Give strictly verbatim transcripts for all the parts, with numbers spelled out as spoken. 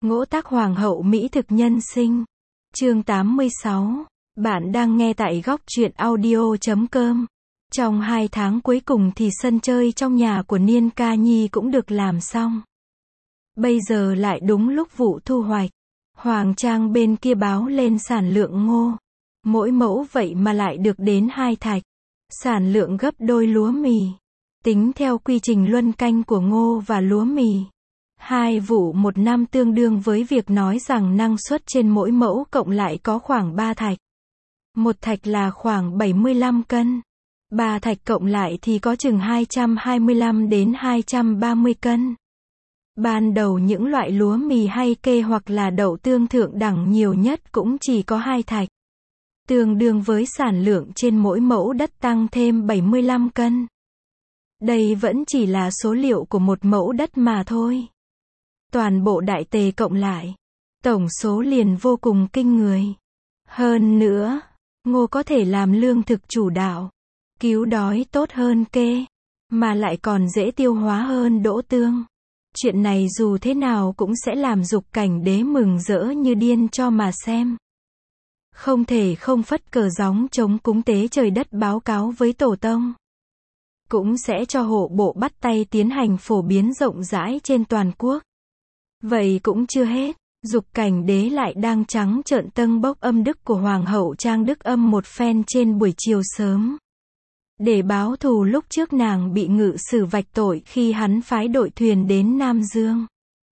Ngỗ tác hoàng hậu mỹ thực nhân sinh. Chương tám mươi sáu. Bạn đang nghe tại góc truyện audio chấm com. Trong hai tháng cuối cùng thì sân chơi trong nhà của Niên Ca Nhi cũng được làm xong. Bây giờ lại đúng lúc vụ thu hoạch. Hoàng trang bên kia báo lên sản lượng ngô. Mỗi mẫu vậy mà lại được đến hai thạch. Sản lượng gấp đôi lúa mì. Tính theo quy trình luân canh của ngô và lúa mì. Hai vụ một năm tương đương với việc nói rằng năng suất trên mỗi mẫu cộng lại có khoảng ba thạch. Một thạch là khoảng bảy mươi lăm cân. Ba thạch cộng lại thì có chừng hai trăm hai mươi lăm đến hai trăm ba mươi cân. Ban đầu những loại lúa mì hay kê hoặc là đậu tương thượng đẳng nhiều nhất cũng chỉ có hai thạch. Tương đương với sản lượng trên mỗi mẫu đất tăng thêm bảy mươi lăm cân. Đây vẫn chỉ là số liệu của một mẫu đất mà thôi. Toàn bộ đại tề cộng lại, tổng số liền vô cùng kinh người. Hơn nữa, ngô có thể làm lương thực chủ đạo, cứu đói tốt hơn kê, mà lại còn dễ tiêu hóa hơn đỗ tương. Chuyện này dù thế nào cũng sẽ làm Dục Cảnh Đế mừng rỡ như điên cho mà xem. Không thể không phất cờ gióng chống cúng tế trời đất báo cáo với tổ tông. Cũng sẽ cho hộ bộ bắt tay tiến hành phổ biến rộng rãi trên toàn quốc. Vậy cũng chưa hết, Dục Cảnh Đế lại đang trắng trợn tâng bốc âm đức của Hoàng hậu Trang Đức Âm một phen trên buổi chiều sớm. Để báo thù lúc trước nàng bị ngự sử vạch tội khi hắn phái đội thuyền đến Nam Dương.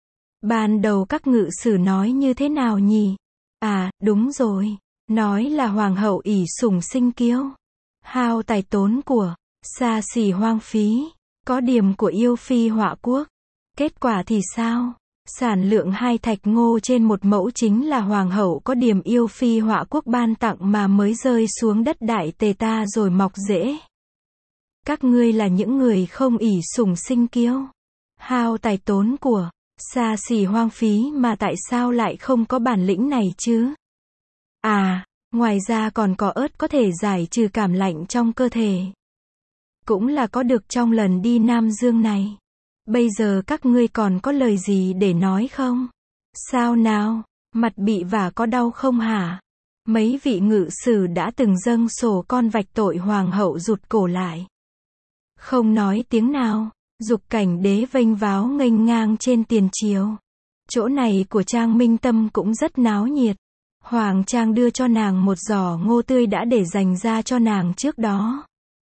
Ban đầu các ngự sử nói như thế nào nhỉ? À, đúng rồi, nói là Hoàng hậu ỷ sủng sinh kiêu, hao tài tốn của, xa xỉ hoang phí, có điểm của yêu phi họa quốc. Kết quả thì sao? Sản lượng hai thạch ngô trên một mẫu chính là hoàng hậu có điểm yêu phi họa quốc ban tặng mà mới rơi xuống đất đại tề ta rồi mọc rễ. Các ngươi là những người không ỷ sủng sinh kiêu, hao tài tốn của, xa xỉ hoang phí mà tại sao lại không có bản lĩnh này chứ? À, ngoài ra còn có ớt có thể giải trừ cảm lạnh trong cơ thể. Cũng là có được trong lần đi Nam Dương này. Bây giờ các ngươi còn có lời gì để nói không? Sao nào? Mặt bị vả có đau không hả? Mấy vị ngự sử đã từng dâng sổ con vạch tội hoàng hậu rụt cổ lại. Không nói tiếng nào, Dục Cảnh Đế vênh váo nghênh ngang trên tiền triều. Chỗ này của Trang Minh Tâm cũng rất náo nhiệt. Hoàng Trang đưa cho nàng một giỏ ngô tươi đã để dành ra cho nàng trước đó.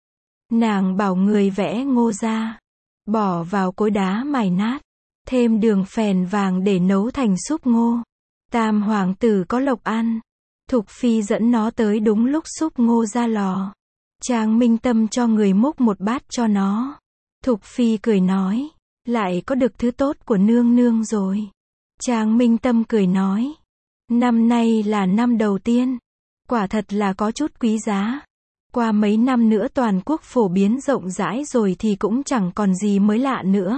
Nàng bảo người vẽ ngô ra, bỏ vào cối đá mài nát, thêm đường phèn vàng để nấu thành súp ngô. Tam hoàng tử có lộc ăn. Thục phi dẫn nó tới đúng lúc súp ngô ra lò. Trang Minh Tâm cho người múc một bát cho nó. Thục phi cười nói, lại có được thứ tốt của nương nương rồi. Trang Minh Tâm cười nói, năm nay là năm đầu tiên, quả thật là có chút quý giá. Qua mấy năm nữa toàn quốc phổ biến rộng rãi rồi thì cũng chẳng còn gì mới lạ nữa.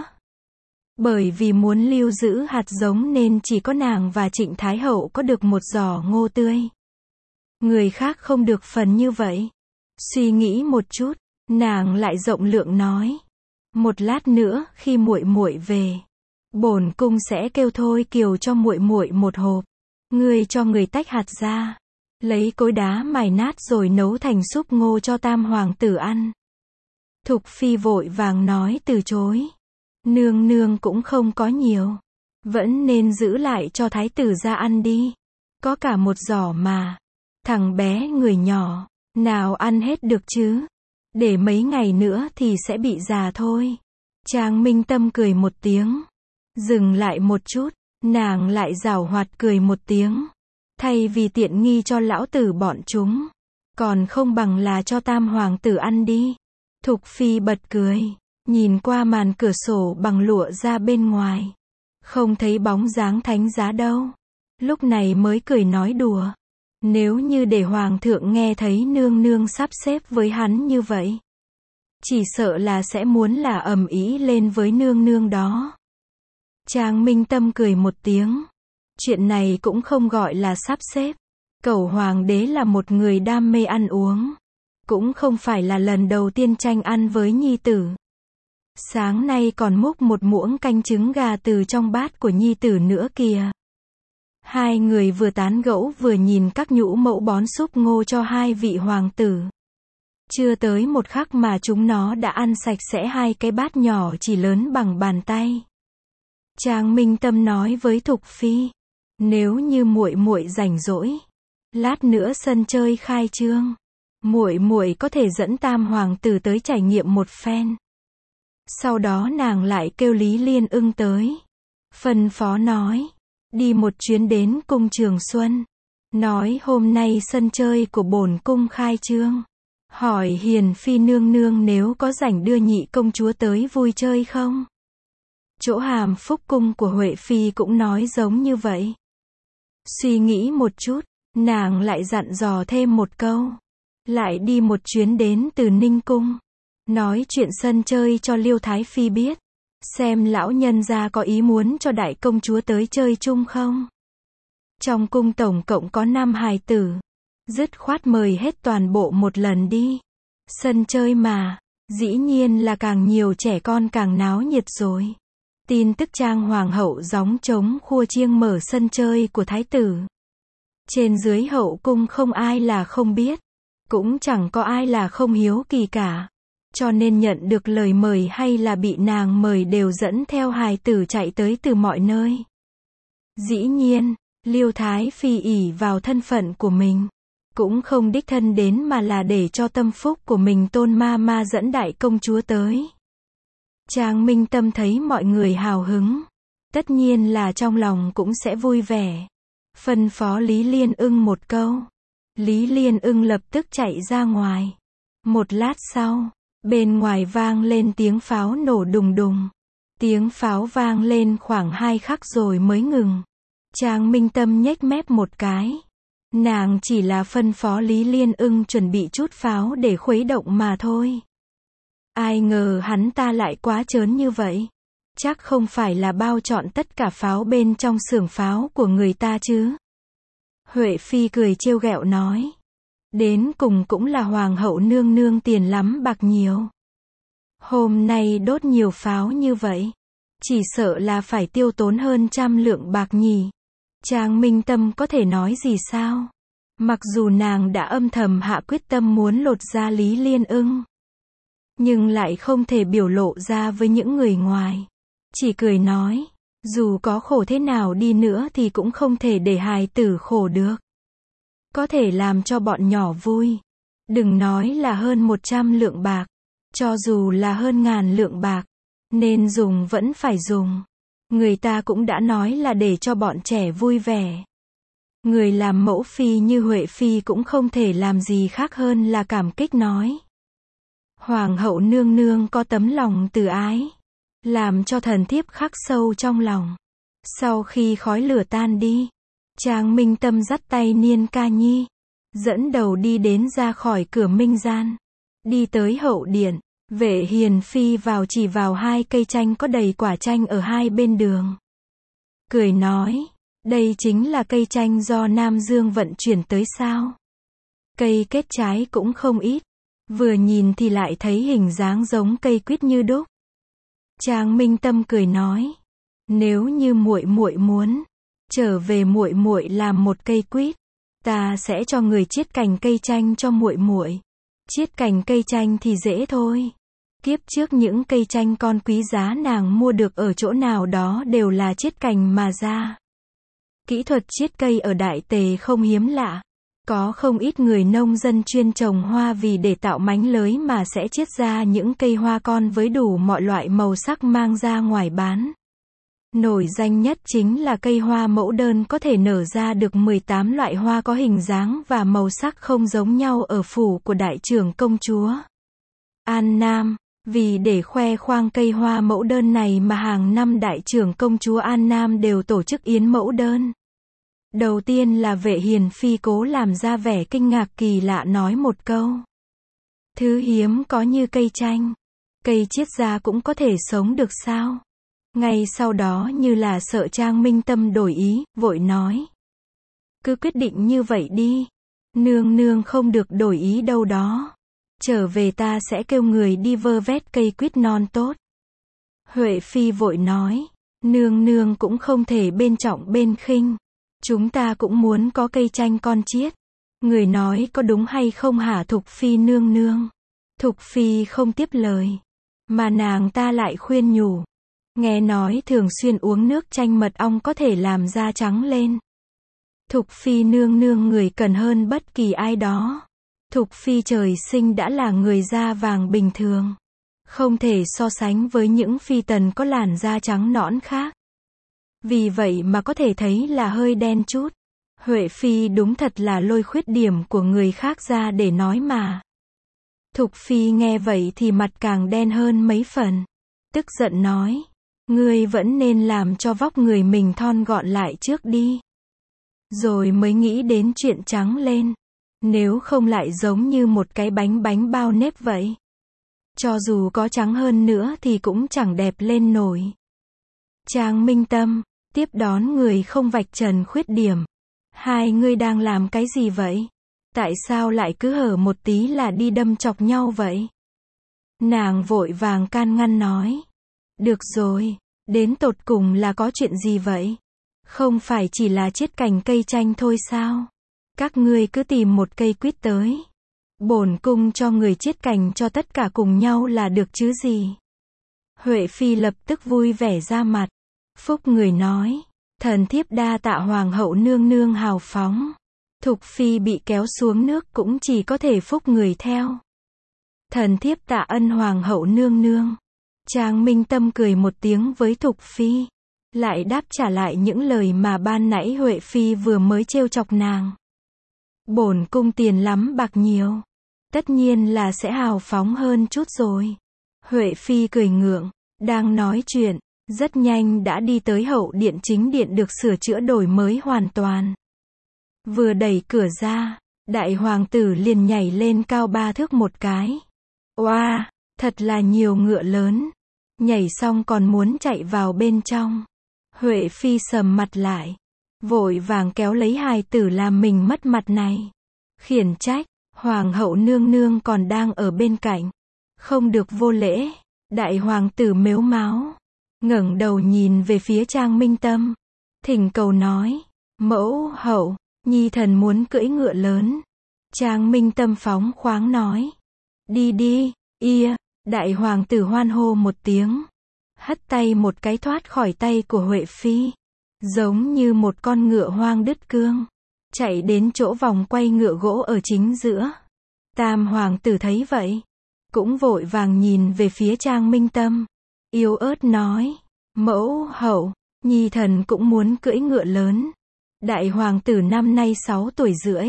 Bởi vì muốn lưu giữ hạt giống nên chỉ có nàng và Trịnh Thái Hậu có được một giỏ ngô tươi. Người khác không được phần như vậy. Suy nghĩ một chút, nàng lại rộng lượng nói, một lát nữa khi muội muội về, bổn cung sẽ kêu Thôi Kiều cho muội muội một hộp. Ngươi cho người tách hạt ra, lấy cối đá mài nát rồi nấu thành súp ngô cho tam hoàng tử ăn. Thục phi vội vàng nói từ chối. Nương nương cũng không có nhiều, vẫn nên giữ lại cho thái tử ra ăn đi. Có cả một giỏ mà. Thằng bé người nhỏ, nào ăn hết được chứ? Để mấy ngày nữa thì sẽ bị già thôi. Trang Minh Tâm cười một tiếng. Dừng lại một chút, nàng lại giảo hoạt cười một tiếng. Thay vì tiện nghi cho lão tử bọn chúng, còn không bằng là cho tam hoàng tử ăn đi. Thục phi bật cười, nhìn qua màn cửa sổ bằng lụa ra bên ngoài. Không thấy bóng dáng thánh giá đâu. Lúc này mới cười nói đùa. Nếu như để hoàng thượng nghe thấy nương nương sắp xếp với hắn như vậy, chỉ sợ là sẽ muốn là ầm ĩ lên với nương nương đó. Trang Minh Tâm cười một tiếng. Chuyện này cũng không gọi là sắp xếp. Cẩu hoàng đế là một người đam mê ăn uống. Cũng không phải là lần đầu tiên tranh ăn với nhi tử. Sáng nay còn múc một muỗng canh trứng gà từ trong bát của nhi tử nữa kìa. Hai người vừa tán gẫu vừa nhìn các nhũ mẫu bón súp ngô cho hai vị hoàng tử. Chưa tới một khắc mà chúng nó đã ăn sạch sẽ hai cái bát nhỏ chỉ lớn bằng bàn tay. Trang Minh Tâm nói với Thục Phi, nếu như muội muội rảnh rỗi, lát nữa sân chơi khai trương, muội muội có thể dẫn tam hoàng tử tới trải nghiệm một phen. Sau đó nàng lại kêu Lý Liên Ưng tới, phân phó nói, đi một chuyến đến cung Trường Xuân, nói hôm nay sân chơi của bổn cung khai trương, hỏi Hiền Phi nương nương nếu có rảnh đưa nhị công chúa tới vui chơi không. Chỗ Hàm Phúc cung của Huệ Phi cũng nói giống như vậy. Suy nghĩ một chút, nàng lại dặn dò thêm một câu, lại đi một chuyến đến Từ Ninh cung, nói chuyện sân chơi cho Liêu Thái Phi biết, xem lão nhân gia có ý muốn cho đại công chúa tới chơi chung không. Trong cung tổng cộng có năm hài tử, dứt khoát mời hết toàn bộ một lần đi. Sân chơi mà, dĩ nhiên là càng nhiều trẻ con càng náo nhiệt rồi. Tin tức Trang hoàng hậu gióng trống khua chiêng mở sân chơi của thái tử. Trên dưới hậu cung không ai là không biết, cũng chẳng có ai là không hiếu kỳ cả. Cho nên nhận được lời mời hay là bị nàng mời đều dẫn theo hài tử chạy tới từ mọi nơi. Dĩ nhiên, Liêu Thái Phi ỷ vào thân phận của mình, cũng không đích thân đến mà là để cho tâm phúc của mình Tôn ma ma dẫn đại công chúa tới. Trang Minh Tâm thấy mọi người hào hứng, tất nhiên là trong lòng cũng sẽ vui vẻ. Phân phó Lý Liên Ưng một câu, Lý Liên Ưng lập tức chạy ra ngoài. Một lát sau, bên ngoài vang lên tiếng pháo nổ đùng đùng. Tiếng pháo vang lên khoảng hai khắc rồi mới ngừng. Trang Minh Tâm nhếch mép một cái. Nàng chỉ là phân phó Lý Liên Ưng chuẩn bị chút pháo để khuấy động mà thôi. Ai ngờ hắn ta lại quá trớn như vậy. Chắc không phải là bao trọn tất cả pháo bên trong xưởng pháo của người ta chứ. Huệ Phi cười trêu ghẹo nói. Đến cùng cũng là hoàng hậu nương nương tiền lắm bạc nhiều. Hôm nay đốt nhiều pháo như vậy, chỉ sợ là phải tiêu tốn hơn trăm lượng bạc nhỉ. Trang Minh Tâm có thể nói gì sao? Mặc dù nàng đã âm thầm hạ quyết tâm muốn lột ra Lý Liên Ưng, nhưng lại không thể biểu lộ ra với những người ngoài. Chỉ cười nói, dù có khổ thế nào đi nữa thì cũng không thể để hài tử khổ được. Có thể làm cho bọn nhỏ vui. Đừng nói là hơn một trăm lượng bạc, cho dù là hơn ngàn lượng bạc, nên dùng vẫn phải dùng. Người ta cũng đã nói là để cho bọn trẻ vui vẻ. Người làm mẫu phi như Huệ Phi cũng không thể làm gì khác hơn là cảm kích nói. Hoàng hậu nương nương có tấm lòng từ ái, làm cho thần thiếp khắc sâu trong lòng. Sau khi khói lửa tan đi, Trang Minh Tâm dắt tay Niên Ca Nhi, dẫn đầu đi đến ra khỏi cửa minh gian, đi tới hậu điện. Vệ Hiền Phi vào chỉ vào hai cây chanh có đầy quả chanh ở hai bên đường. Cười nói, đây chính là cây chanh do Nam Dương vận chuyển tới sao? Cây kết trái cũng không ít, vừa nhìn thì lại thấy hình dáng giống cây quýt như đúc. Trang Minh Tâm cười nói, nếu như muội muội muốn, trở về muội muội làm một cây quýt, ta sẽ cho người chiết cành cây chanh cho muội muội. Chiết cành cây chanh thì dễ thôi. Kiếp trước những cây chanh con quý giá nàng mua được ở chỗ nào đó đều là chiết cành mà ra. Kỹ thuật chiết cây ở Đại Tề không hiếm lạ. Có không ít người nông dân chuyên trồng hoa vì để tạo mánh lới mà sẽ chiết ra những cây hoa con với đủ mọi loại màu sắc mang ra ngoài bán. Nổi danh nhất chính là cây hoa mẫu đơn có thể nở ra được mười tám loại hoa có hình dáng và màu sắc không giống nhau ở phủ của đại trưởng công chúa An Nam. Vì để khoe khoang cây hoa mẫu đơn này mà hàng năm đại trưởng công chúa An Nam đều tổ chức yến mẫu đơn. Đầu tiên là Vệ Hiền Phi cố làm ra vẻ kinh ngạc kỳ lạ nói một câu. Thứ hiếm có như cây chanh, cây chiết ra cũng có thể sống được sao? Ngay sau đó như là sợ Trang Minh Tâm đổi ý, vội nói. Cứ quyết định như vậy đi. Nương nương không được đổi ý đâu đó. Trở về ta sẽ kêu người đi vơ vét cây quýt non tốt. Huệ Phi vội nói, nương nương cũng không thể bên trọng bên khinh. Chúng ta cũng muốn có cây chanh con chiết. Người nói có đúng hay không hả Thục Phi nương nương? Thục Phi không tiếp lời. Mà nàng ta lại khuyên nhủ. Nghe nói thường xuyên uống nước chanh mật ong có thể làm da trắng lên. Thục Phi nương nương người cần hơn bất kỳ ai đó. Thục Phi trời sinh đã là người da vàng bình thường. Không thể so sánh với những phi tần có làn da trắng nõn khác. Vì vậy mà có thể thấy là hơi đen chút. Huệ Phi đúng thật là lôi khuyết điểm của người khác ra để nói mà. Thục Phi nghe vậy thì mặt càng đen hơn mấy phần. Tức giận nói. Ngươi vẫn nên làm cho vóc người mình thon gọn lại trước đi. Rồi mới nghĩ đến chuyện trắng lên. Nếu không lại giống như một cái bánh bánh bao nếp vậy. Cho dù có trắng hơn nữa thì cũng chẳng đẹp lên nổi. Trang Minh Tâm, tiếp đón người không vạch trần khuyết điểm. Hai ngươi đang làm cái gì vậy? Tại sao lại cứ hở một tí là đi đâm chọc nhau vậy? Nàng vội vàng can ngăn nói. Được rồi, đến tột cùng là có chuyện gì vậy? Không phải chỉ là chiết cành cây chanh thôi sao? Các ngươi cứ tìm một cây quýt tới. Bổn cung cho người chiết cành cho tất cả cùng nhau là được chứ gì? Huệ Phi lập tức vui vẻ ra mặt. Phúc người nói. Thần thiếp đa tạ hoàng hậu nương nương hào phóng. Thục Phi bị kéo xuống nước cũng chỉ có thể phúc người theo. Thần thiếp tạ ân hoàng hậu nương nương. Trang Minh Tâm cười một tiếng với Thục Phi. Lại đáp trả lại những lời mà ban nãy Huệ Phi vừa mới trêu chọc nàng. Bổn cung tiền lắm bạc nhiều. Tất nhiên là sẽ hào phóng hơn chút rồi. Huệ Phi cười ngượng. Đang nói chuyện. Rất nhanh đã đi tới hậu điện chính điện được sửa chữa đổi mới hoàn toàn. Vừa đẩy cửa ra, đại hoàng tử liền nhảy lên cao ba thước một cái. Oa, wow, thật là nhiều ngựa lớn. Nhảy xong còn muốn chạy vào bên trong. Huệ Phi sầm mặt lại. Vội vàng kéo lấy hài tử làm mình mất mặt này. Khiển trách, hoàng hậu nương nương còn đang ở bên cạnh. Không được vô lễ. Đại hoàng tử mếu máo. Ngẩng đầu nhìn về phía Trang Minh Tâm. Thỉnh cầu nói. Mẫu hậu, nhi thần muốn cưỡi ngựa lớn. Trang Minh Tâm phóng khoáng nói. Đi đi, ia, đại hoàng tử hoan hô một tiếng. Hất tay một cái thoát khỏi tay của Huệ Phi. Giống như một con ngựa hoang đứt cương. Chạy đến chỗ vòng quay ngựa gỗ ở chính giữa. Tam hoàng tử thấy vậy. Cũng vội vàng nhìn về phía Trang Minh Tâm. Yếu ớt nói. Mẫu hậu, nhi thần cũng muốn cưỡi ngựa lớn. Đại hoàng tử năm nay sáu tuổi rưỡi.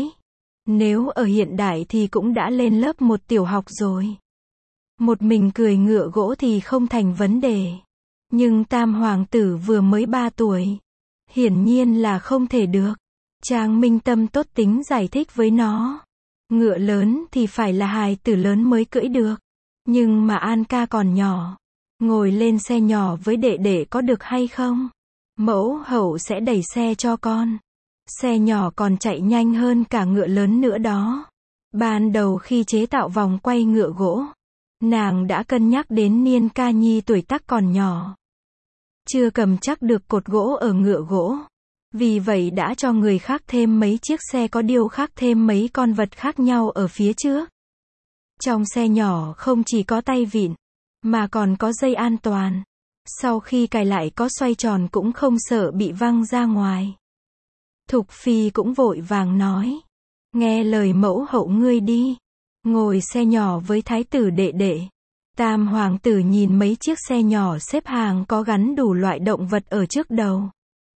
Nếu ở hiện đại thì cũng đã lên lớp một tiểu học rồi. Một mình cười ngựa gỗ thì không thành vấn đề. Nhưng tam hoàng tử vừa mới ba tuổi. Hiển nhiên là không thể được. Trang Minh Tâm tốt tính giải thích với nó. Ngựa lớn thì phải là hài tử lớn mới cưỡi được. Nhưng mà An ca còn nhỏ. Ngồi lên xe nhỏ với đệ đệ có được hay không? Mẫu hậu sẽ đẩy xe cho con. Xe nhỏ còn chạy nhanh hơn cả ngựa lớn nữa đó. Ban đầu khi chế tạo vòng quay ngựa gỗ, nàng đã cân nhắc đến Niên Ca Nhi tuổi tác còn nhỏ. Chưa cầm chắc được cột gỗ ở ngựa gỗ. Vì vậy đã cho người khác thêm mấy chiếc xe có điêu khắc thêm mấy con vật khác nhau ở phía trước. Trong xe nhỏ không chỉ có tay vịn, mà còn có dây an toàn. Sau khi cài lại có xoay tròn cũng không sợ bị văng ra ngoài. Thục Phi cũng vội vàng nói. Nghe lời mẫu hậu ngươi đi. Ngồi xe nhỏ với thái tử đệ đệ. Tam hoàng tử nhìn mấy chiếc xe nhỏ xếp hàng có gắn đủ loại động vật ở trước đầu.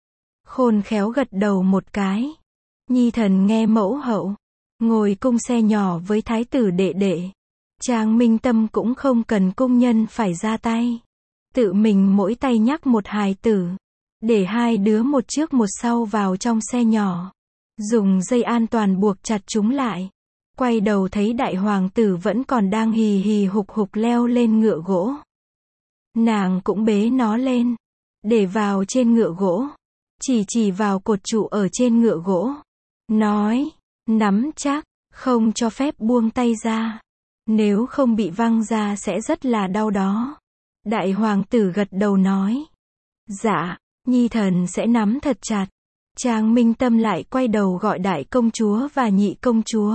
Khôn khéo gật đầu một cái. Nhi thần nghe mẫu hậu. Ngồi cung xe nhỏ với thái tử đệ đệ. Trang Minh Tâm cũng không cần cung nhân phải ra tay. Tự mình mỗi tay nhắc một hài tử. Để hai đứa một trước một sau vào trong xe nhỏ. Dùng dây an toàn buộc chặt chúng lại. Quay đầu thấy đại hoàng tử vẫn còn đang hì hì hục hục leo lên ngựa gỗ. Nàng cũng bế nó lên. Để vào trên ngựa gỗ. Chỉ chỉ vào cột trụ ở trên ngựa gỗ. Nói. Nắm chắc. Không cho phép buông tay ra. Nếu không bị văng ra sẽ rất là đau đó. Đại hoàng tử gật đầu nói. Dạ, nhi thần sẽ nắm thật chặt. Trang Minh Tâm lại quay đầu gọi đại công chúa và nhị công chúa.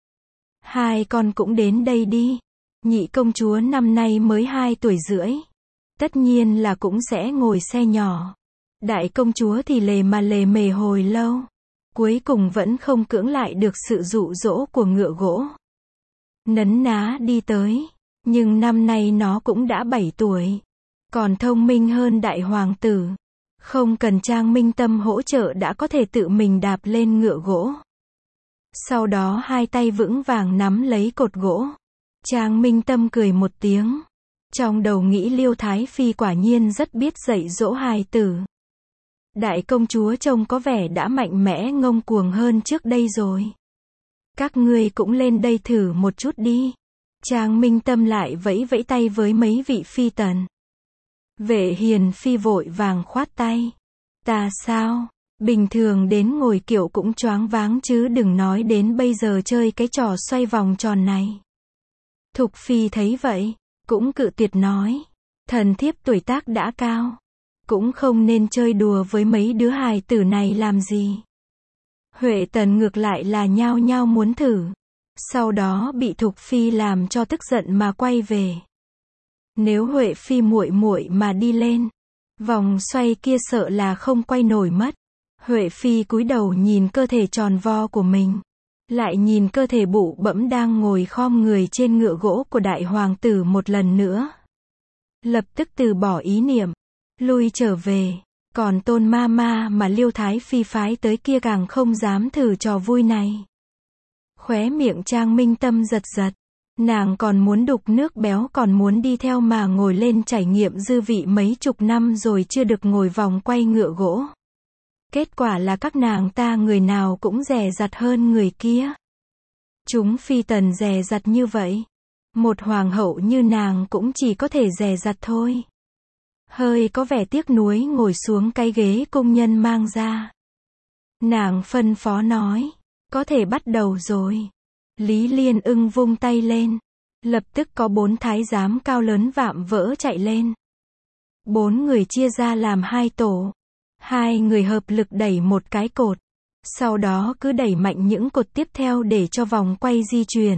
Hai con cũng đến đây đi. Nhị công chúa năm nay mới hai tuổi rưỡi. Tất nhiên là cũng sẽ ngồi xe nhỏ. Đại công chúa thì lề mà lề mề hồi lâu. Cuối cùng vẫn không cưỡng lại được sự dụ dỗ của ngựa gỗ. Nấn ná đi tới. Nhưng năm nay nó cũng đã bảy tuổi. Còn thông minh hơn đại hoàng tử. Không cần Trang Minh Tâm hỗ trợ đã có thể tự mình đạp lên ngựa gỗ. Sau đó hai tay vững vàng nắm lấy cột gỗ. Trang Minh Tâm cười một tiếng. Trong đầu nghĩ Liêu Thái Phi quả nhiên rất biết dạy dỗ hài tử. Đại công chúa trông có vẻ đã mạnh mẽ ngông cuồng hơn trước đây rồi. Các ngươi cũng lên đây thử một chút đi. Trang Minh Tâm lại vẫy vẫy tay với mấy vị phi tần. Vệ Hiền Phi vội vàng khoát tay. Ta sao? Bình thường đến ngồi kiệu cũng choáng váng chứ đừng nói đến bây giờ chơi cái trò xoay vòng tròn này. Thục Phi thấy vậy, cũng cự tuyệt nói. Thần thiếp tuổi tác đã cao. Cũng không nên chơi đùa với mấy đứa hài tử này làm gì. Huệ Tần ngược lại là nhao nhao muốn thử. Sau đó bị Thục Phi làm cho tức giận mà quay về. Nếu Huệ Phi muội muội mà đi lên, vòng xoay kia sợ là không quay nổi mất. Huệ Phi cúi đầu nhìn cơ thể tròn vo của mình, lại nhìn cơ thể bụ bẫm đang ngồi khom người trên ngựa gỗ của đại hoàng tử một lần nữa. Lập tức từ bỏ ý niệm, lui trở về. Còn Tôn ma ma mà Liêu Thái Phi phái tới kia càng không dám thử trò vui này. Khóe miệng Trang Minh Tâm giật giật. Nàng còn muốn đục nước béo còn muốn đi theo mà ngồi lên trải nghiệm dư vị mấy chục năm rồi chưa được ngồi vòng quay ngựa gỗ. Kết quả là các nàng ta người nào cũng dè dặt hơn người kia. Chúng phi tần dè dặt như vậy. Một hoàng hậu như nàng cũng chỉ có thể dè dặt thôi. Hơi có vẻ tiếc nuối ngồi xuống cái ghế công nhân mang ra. Nàng phân phó nói, có thể bắt đầu rồi. Lý Liên Ưng vung tay lên. Lập tức có bốn thái giám cao lớn vạm vỡ chạy lên. Bốn người chia ra làm hai tổ. Hai người hợp lực đẩy một cái cột. Sau đó cứ đẩy mạnh những cột tiếp theo để cho vòng quay di chuyển.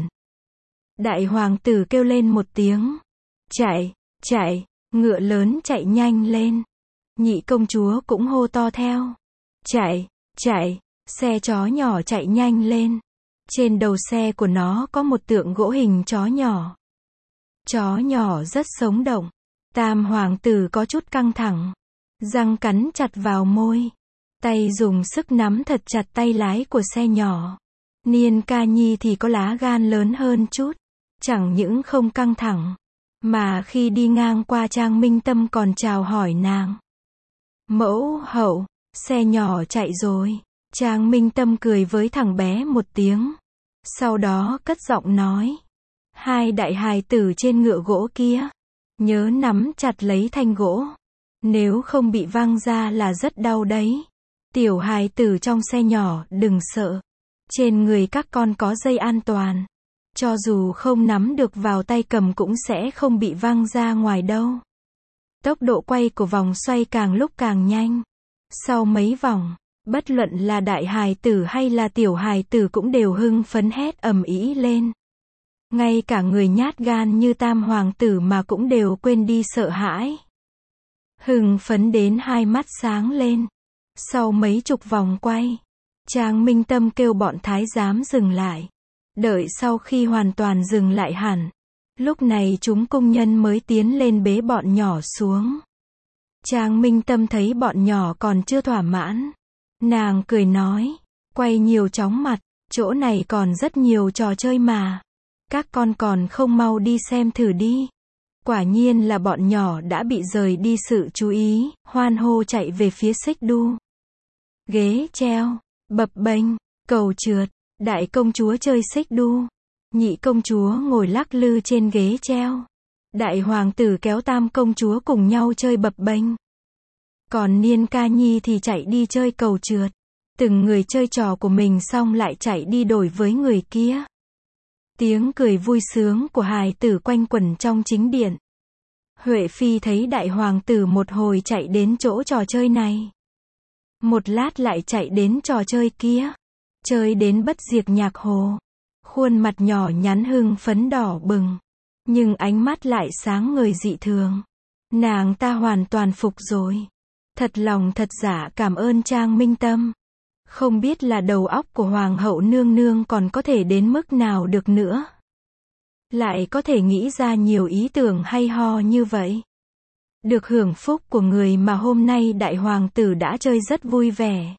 Đại hoàng tử kêu lên một tiếng. Chạy, chạy, ngựa lớn chạy nhanh lên. Nhị công chúa cũng hô to theo. Chạy, chạy, xe chó nhỏ chạy nhanh lên. Trên đầu xe của nó có một tượng gỗ hình chó nhỏ. Chó nhỏ rất sống động. Tam hoàng tử có chút căng thẳng. Răng cắn chặt vào môi. Tay dùng sức nắm thật chặt tay lái của xe nhỏ. Niên Ca Nhi thì có lá gan lớn hơn chút. Chẳng những không căng thẳng, mà khi đi ngang qua Trang Minh Tâm còn chào hỏi nàng. Mẫu hậu, xe nhỏ chạy rồi. Trang Minh Tâm cười với thằng bé một tiếng. Sau đó cất giọng nói. Hai đại hài tử trên ngựa gỗ kia. Nhớ nắm chặt lấy thanh gỗ. Nếu không bị văng ra là rất đau đấy. Tiểu hài tử trong xe nhỏ đừng sợ. Trên người các con có dây an toàn. Cho dù không nắm được vào tay cầm cũng sẽ không bị văng ra ngoài đâu. Tốc độ quay của vòng xoay càng lúc càng nhanh. Sau mấy vòng, bất luận là đại hài tử hay là tiểu hài tử cũng đều hưng phấn hét ầm ĩ lên. Ngay cả người nhát gan như tam hoàng tử mà cũng đều quên đi sợ hãi. Hưng phấn đến hai mắt sáng lên. Sau mấy chục vòng quay, Trang Minh Tâm kêu bọn thái giám dừng lại. Đợi sau khi hoàn toàn dừng lại hẳn, lúc này chúng công nhân mới tiến lên bế bọn nhỏ xuống. Trang Minh Tâm thấy bọn nhỏ còn chưa thỏa mãn. Nàng cười nói, quay nhiều chóng mặt, chỗ này còn rất nhiều trò chơi mà. Các con còn không mau đi xem thử đi. Quả nhiên là bọn nhỏ đã bị rời đi sự chú ý, hoan hô chạy về phía xích đu. Ghế treo, bập bênh, cầu trượt, đại công chúa chơi xích đu. Nhị công chúa ngồi lắc lư trên ghế treo. Đại hoàng tử kéo tam công chúa cùng nhau chơi bập bênh. Còn Niên Ca Nhi thì chạy đi chơi cầu trượt. Từng người chơi trò của mình xong lại chạy đi đổi với người kia. Tiếng cười vui sướng của hài tử quanh quẩn trong chính điện. Huệ Phi thấy đại hoàng tử một hồi chạy đến chỗ trò chơi này. một lát lại chạy đến trò chơi kia. Chơi đến bất diệt nhạc hồ. Khuôn mặt nhỏ nhắn hưng phấn đỏ bừng. Nhưng ánh mắt lại sáng ngời dị thường. Nàng ta hoàn toàn phục rồi. Thật lòng thật dạ cảm ơn Trang Minh Tâm. Không biết là đầu óc của Hoàng hậu nương nương còn có thể đến mức nào được nữa. Lại có thể nghĩ ra nhiều ý tưởng hay ho như vậy. Được hưởng phúc của người mà hôm nay đại hoàng tử đã chơi rất vui vẻ.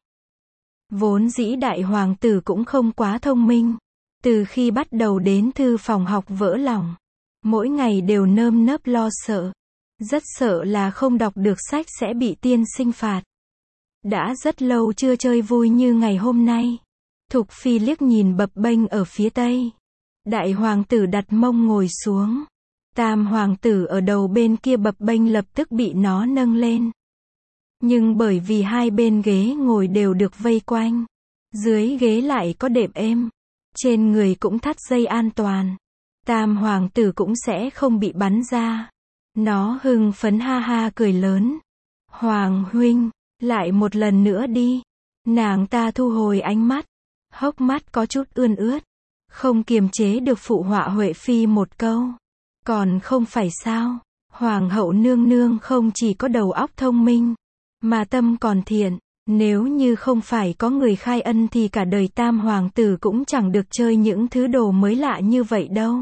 Vốn dĩ đại hoàng tử cũng không quá thông minh. Từ khi bắt đầu đến thư phòng học vỡ lòng. Mỗi ngày đều nơm nớp lo sợ. Rất sợ là không đọc được sách sẽ bị tiên sinh phạt. Đã rất lâu chưa chơi vui như ngày hôm nay. Thục Phi liếc nhìn bập bênh ở phía tây. Đại hoàng tử đặt mông ngồi xuống. Tam hoàng tử ở đầu bên kia bập bênh lập tức bị nó nâng lên. Nhưng bởi vì hai bên ghế ngồi đều được vây quanh. Dưới ghế lại có đệm êm. Trên người cũng thắt dây an toàn. Tam hoàng tử cũng sẽ không bị bắn ra. Nó hưng phấn ha ha cười lớn. Hoàng huynh, lại một lần nữa đi. Nàng ta thu hồi ánh mắt. Hốc mắt có chút ươn ướt. Không kiềm chế được phụ họa Huệ Phi một câu. Còn không phải sao. Hoàng hậu nương nương không chỉ có đầu óc thông minh. Mà tâm còn thiện. Nếu như không phải có người khai ân thì cả đời tam hoàng tử cũng chẳng được chơi những thứ đồ mới lạ như vậy đâu.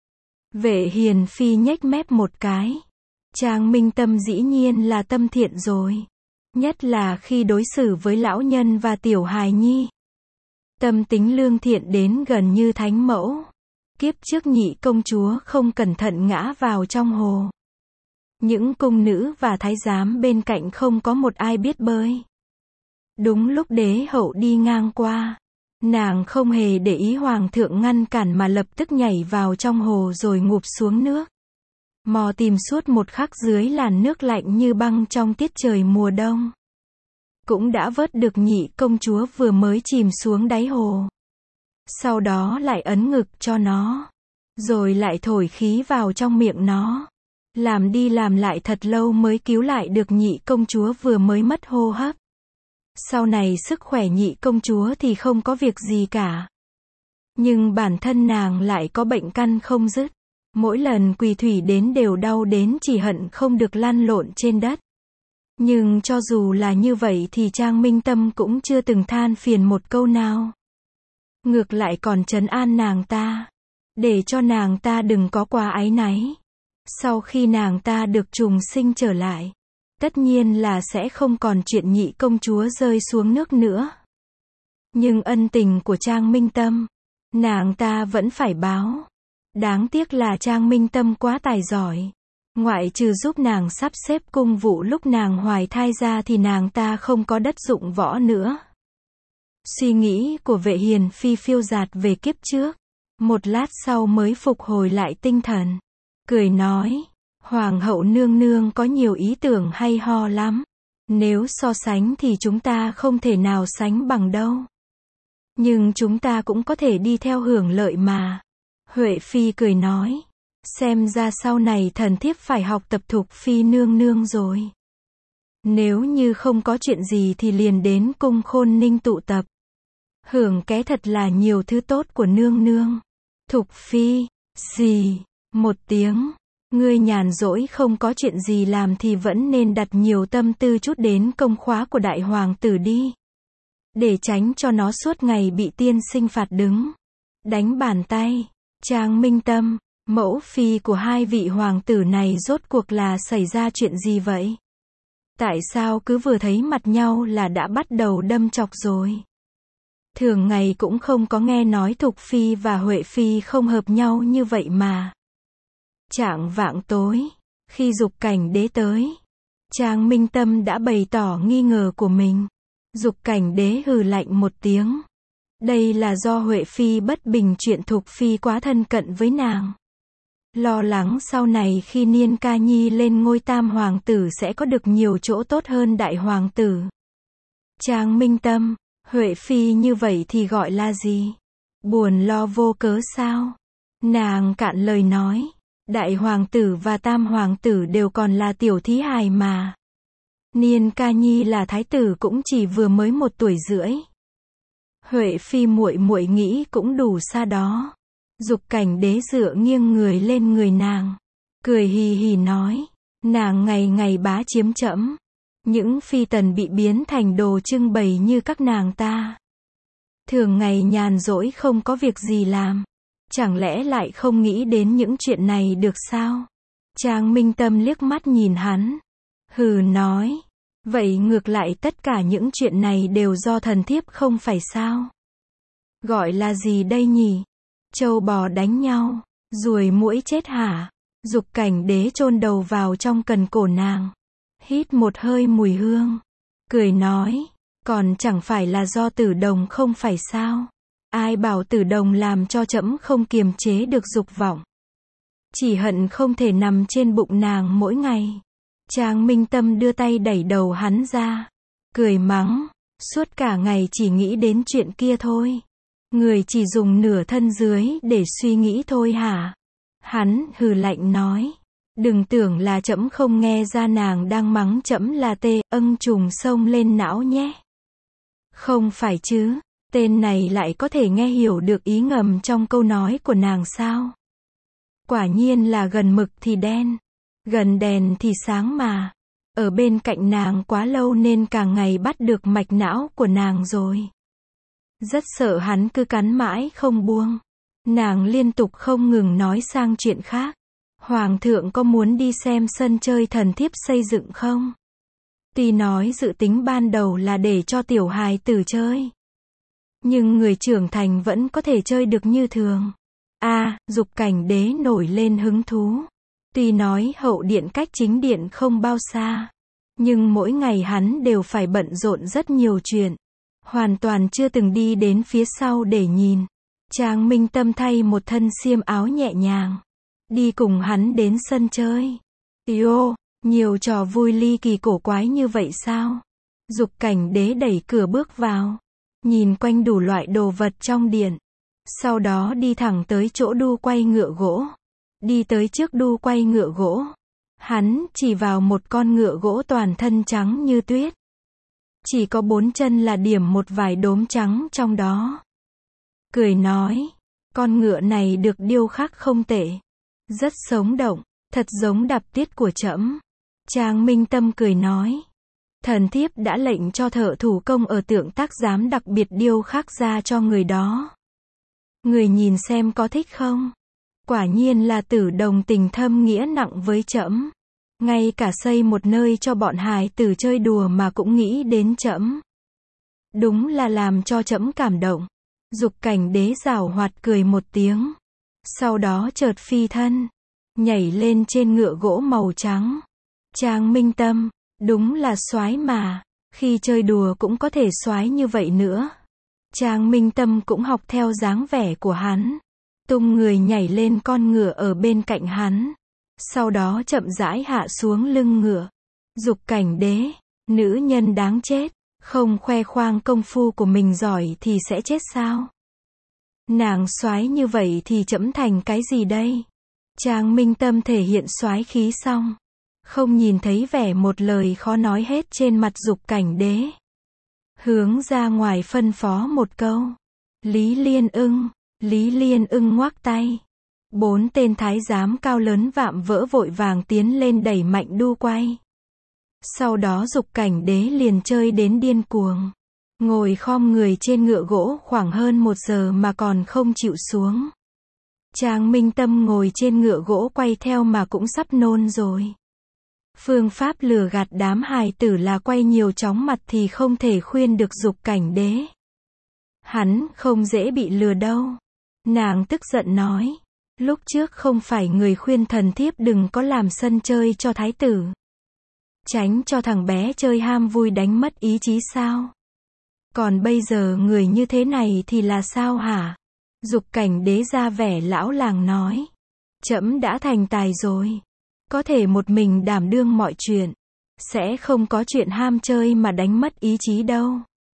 Vệ Hiền Phi nhếch mép một cái. Trang Minh Tâm dĩ nhiên là tâm thiện rồi. Nhất là khi đối xử với lão nhân và tiểu hài nhi. Tâm tính lương thiện đến gần như thánh mẫu. Kiếp trước nhị công chúa không cẩn thận ngã vào trong hồ. Những cung nữ và thái giám bên cạnh không có một ai biết bơi. Đúng lúc đế hậu đi ngang qua. Nàng không hề để ý hoàng thượng ngăn cản mà lập tức nhảy vào trong hồ rồi ngụp xuống nước. Mò tìm suốt một khắc dưới làn nước lạnh như băng trong tiết trời mùa đông. Cũng đã vớt được nhị công chúa vừa mới chìm xuống đáy hồ. Sau đó lại ấn ngực cho nó. Rồi lại thổi khí vào trong miệng nó. Làm đi làm lại thật lâu mới cứu lại được nhị công chúa vừa mới mất hô hấp. Sau này sức khỏe nhị công chúa thì không có việc gì cả. Nhưng bản thân nàng lại có bệnh căn không dứt. Mỗi lần quỳ thủy đến đều đau đến chỉ hận không được lăn lộn trên đất. Nhưng cho dù là như vậy thì Trang Minh Tâm cũng chưa từng than phiền một câu nào. Ngược lại còn trấn an nàng ta. Để cho nàng ta đừng có quá áy náy. Sau khi nàng ta được trùng sinh trở lại. Tất nhiên là sẽ không còn chuyện nhị công chúa rơi xuống nước nữa. Nhưng ân tình của Trang Minh Tâm. Nàng ta vẫn phải báo. Đáng tiếc là Trang Minh Tâm quá tài giỏi. Ngoại trừ giúp nàng sắp xếp cung vụ lúc nàng hoài thai ra thì nàng ta không có đất dụng võ nữa. Suy nghĩ của Vệ Hiền Phi phiêu dạt về kiếp trước. Một lát sau mới phục hồi lại tinh thần. Cười nói, Hoàng hậu nương nương có nhiều ý tưởng hay ho lắm. Nếu so sánh thì chúng ta không thể nào sánh bằng đâu. Nhưng chúng ta cũng có thể đi theo hưởng lợi mà. Huệ Phi cười nói. Xem ra sau này thần thiếp phải học tập Thục Phi nương nương rồi. Nếu như không có chuyện gì thì liền đến cung Khôn Ninh tụ tập. Hưởng ké thật là nhiều thứ tốt của nương nương. Thục Phi, gì, một tiếng. Ngươi nhàn rỗi không có chuyện gì làm thì vẫn nên đặt nhiều tâm tư chút đến công khóa của đại hoàng tử đi. Để tránh cho nó suốt ngày bị tiên sinh phạt đứng. Đánh bàn tay. Trang Minh Tâm, mẫu phi của hai vị hoàng tử này rốt cuộc là xảy ra chuyện gì vậy? Tại sao cứ vừa thấy mặt nhau là đã bắt đầu đâm chọc rồi? Thường ngày cũng không có nghe nói Thục Phi và Huệ Phi không hợp nhau như vậy mà. Chạng vạng tối, khi Dục Cảnh Đế tới, Trang Minh Tâm đã bày tỏ nghi ngờ của mình. Dục Cảnh Đế hừ lạnh một tiếng. Đây là do Huệ Phi bất bình chuyện Thục Phi quá thân cận với nàng. Lo lắng sau này khi Niên Ca Nhi lên ngôi tam hoàng tử sẽ có được nhiều chỗ tốt hơn đại hoàng tử. Trang Minh Tâm, Huệ Phi như vậy thì gọi là gì? Buồn lo vô cớ sao? Nàng cạn lời nói. Đại hoàng tử và tam hoàng tử đều còn là tiểu thí hài mà. Niên Ca Nhi là thái tử cũng chỉ vừa mới một tuổi rưỡi. Huệ phi muội muội nghĩ cũng đủ xa đó. Dục Cảnh Đế dựa nghiêng người lên người nàng, cười hì hì nói, nàng ngày ngày bá chiếm trẫm, những phi tần bị biến thành đồ trưng bày như các nàng ta. Thường ngày nhàn rỗi không có việc gì làm, chẳng lẽ lại không nghĩ đến những chuyện này được sao? Trang Minh Tâm liếc mắt nhìn hắn, hừ nói, vậy ngược lại tất cả những chuyện này đều do thần thiếp không phải sao? Gọi là gì đây nhỉ? Trâu bò đánh nhau, ruồi muỗi chết hả? Dục Cảnh Đế chôn đầu vào trong cần cổ nàng, hít một hơi mùi hương, cười nói, còn chẳng phải là do Tử Đồng không phải sao? Ai bảo Tử Đồng làm cho trẫm không kiềm chế được dục vọng, chỉ hận không thể nằm trên bụng nàng mỗi ngày. Trang Minh Tâm đưa tay đẩy đầu hắn ra, cười mắng, suốt cả ngày chỉ nghĩ đến chuyện kia thôi. Người chỉ dùng nửa thân dưới để suy nghĩ thôi hả? Hắn hừ lạnh nói, đừng tưởng là trẫm không nghe ra nàng đang mắng trẫm là tê âng trùng sông lên não nhé. Không phải chứ, tên này lại có thể nghe hiểu được ý ngầm trong câu nói của nàng sao? Quả nhiên là gần mực thì đen, gần đèn thì sáng mà. Ở bên cạnh nàng quá lâu nên càng ngày bắt được mạch não của nàng rồi. Rất sợ hắn cứ cắn mãi không buông. Nàng liên tục không ngừng nói sang chuyện khác. Hoàng thượng có muốn đi xem sân chơi thần thiếp xây dựng không? Tuy nói dự tính ban đầu là để cho tiểu hài tử chơi, nhưng người trưởng thành vẫn có thể chơi được như thường. A, à, Dục Cảnh Đế nổi lên hứng thú. Tuy nói hậu điện cách chính điện không bao xa, nhưng mỗi ngày hắn đều phải bận rộn rất nhiều chuyện, hoàn toàn chưa từng đi đến phía sau để nhìn. Trang Minh Tâm thay một thân xiêm áo nhẹ nhàng, đi cùng hắn đến sân chơi. Yêu, nhiều trò vui ly kỳ cổ quái như vậy sao? Dục Cảnh Đế đẩy cửa bước vào, nhìn quanh đủ loại đồ vật trong điện, sau đó đi thẳng tới chỗ đu quay ngựa gỗ. Đi tới trước đu quay ngựa gỗ, hắn chỉ vào một con ngựa gỗ toàn thân trắng như tuyết, chỉ có bốn chân là điểm một vài đốm trắng trong đó. Cười nói, con ngựa này được điêu khắc không tệ, rất sống động, thật giống đạp tiết của trẫm. Trang Minh Tâm cười nói, thần thiếp đã lệnh cho thợ thủ công ở tượng tác giám đặc biệt điêu khắc ra cho người đó. Người nhìn xem có thích không? Quả nhiên là Tử Đồng tình thâm nghĩa nặng với trẫm, ngay cả xây một nơi cho bọn hài tử chơi đùa mà cũng nghĩ đến trẫm. Đúng là làm cho trẫm cảm động. Dục Cảnh Đế giảo hoạt cười một tiếng, sau đó chợt phi thân, nhảy lên trên ngựa gỗ màu trắng. Trang Minh Tâm, đúng là soái mà, khi chơi đùa cũng có thể soái như vậy nữa. Trang Minh Tâm cũng học theo dáng vẻ của hắn, tung người nhảy lên con ngựa ở bên cạnh hắn, sau đó chậm rãi hạ xuống lưng ngựa. Dục Cảnh Đế, nữ nhân đáng chết, không khoe khoang công phu của mình giỏi thì sẽ chết sao? Nàng soái như vậy thì trẫm thành cái gì đây? Trang Minh Tâm thể hiện soái khí xong, không nhìn thấy vẻ một lời khó nói hết trên mặt Dục Cảnh Đế, hướng ra ngoài phân phó một câu, Lý Liên Ưng. Lý Liên Ưng ngoác tay, bốn tên thái giám cao lớn vạm vỡ vội vàng tiến lên đẩy mạnh đu quay. Sau đó Dục Cảnh Đế liền chơi đến điên cuồng, ngồi khom người trên ngựa gỗ khoảng hơn một giờ mà còn không chịu xuống. Trang Minh Tâm ngồi trên ngựa gỗ quay theo mà cũng sắp nôn rồi. Phương pháp lừa gạt đám hài tử là quay nhiều chóng mặt thì không thể khuyên được Dục Cảnh Đế. Hắn không dễ bị lừa đâu. Nàng tức giận nói, lúc trước không phải người khuyên thần thiếp đừng có làm sân chơi cho thái tử, tránh cho thằng bé chơi ham vui đánh mất ý chí sao? Còn bây giờ người như thế này thì là sao hả? Dục Cảnh Đế ra vẻ lão làng nói, trẫm đã thành tài rồi, có thể một mình đảm đương mọi chuyện, sẽ không có chuyện ham chơi mà đánh mất ý chí đâu.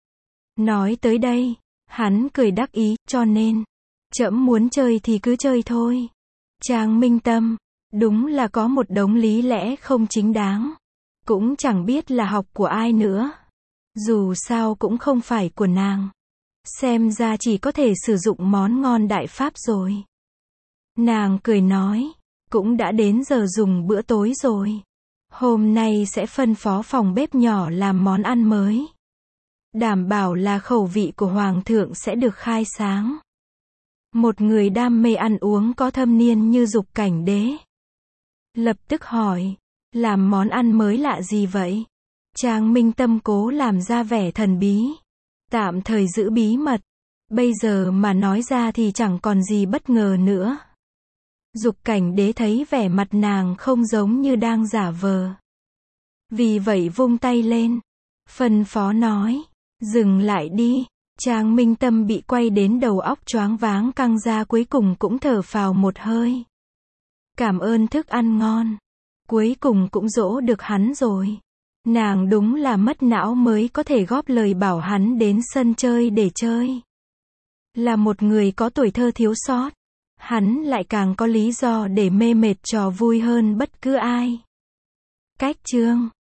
Nói tới đây, hắn cười đắc ý, cho nên trẫm muốn chơi thì cứ chơi thôi. Trang Minh Tâm, đúng là có một đống lý lẽ không chính đáng. Cũng chẳng biết là học của ai nữa. Dù sao cũng không phải của nàng. Xem ra chỉ có thể sử dụng món ngon đại pháp rồi. Nàng cười nói, cũng đã đến giờ dùng bữa tối rồi. Hôm nay sẽ phân phó phòng bếp nhỏ làm món ăn mới. Đảm bảo là khẩu vị của Hoàng thượng sẽ được khai sáng. Một người đam mê ăn uống có thâm niên như Dục Cảnh Đế lập tức hỏi, làm món ăn mới lạ gì vậy? Trang Minh Tâm cố làm ra vẻ thần bí, tạm thời giữ bí mật. Bây giờ mà nói ra thì chẳng còn gì bất ngờ nữa. Dục Cảnh Đế thấy vẻ mặt nàng không giống như đang giả vờ. Vì vậy vung tay lên, phân phó nói, dừng lại đi. Trang Minh Tâm bị quay đến đầu óc choáng váng căng ra, cuối cùng cũng thở phào một hơi. Cảm ơn thức ăn ngon. Cuối cùng cũng dỗ được hắn rồi. Nàng đúng là mất não mới có thể góp lời bảo hắn đến sân chơi để chơi. Là một người có tuổi thơ thiếu sót, hắn lại càng có lý do để mê mệt trò vui hơn bất cứ ai. Cách chương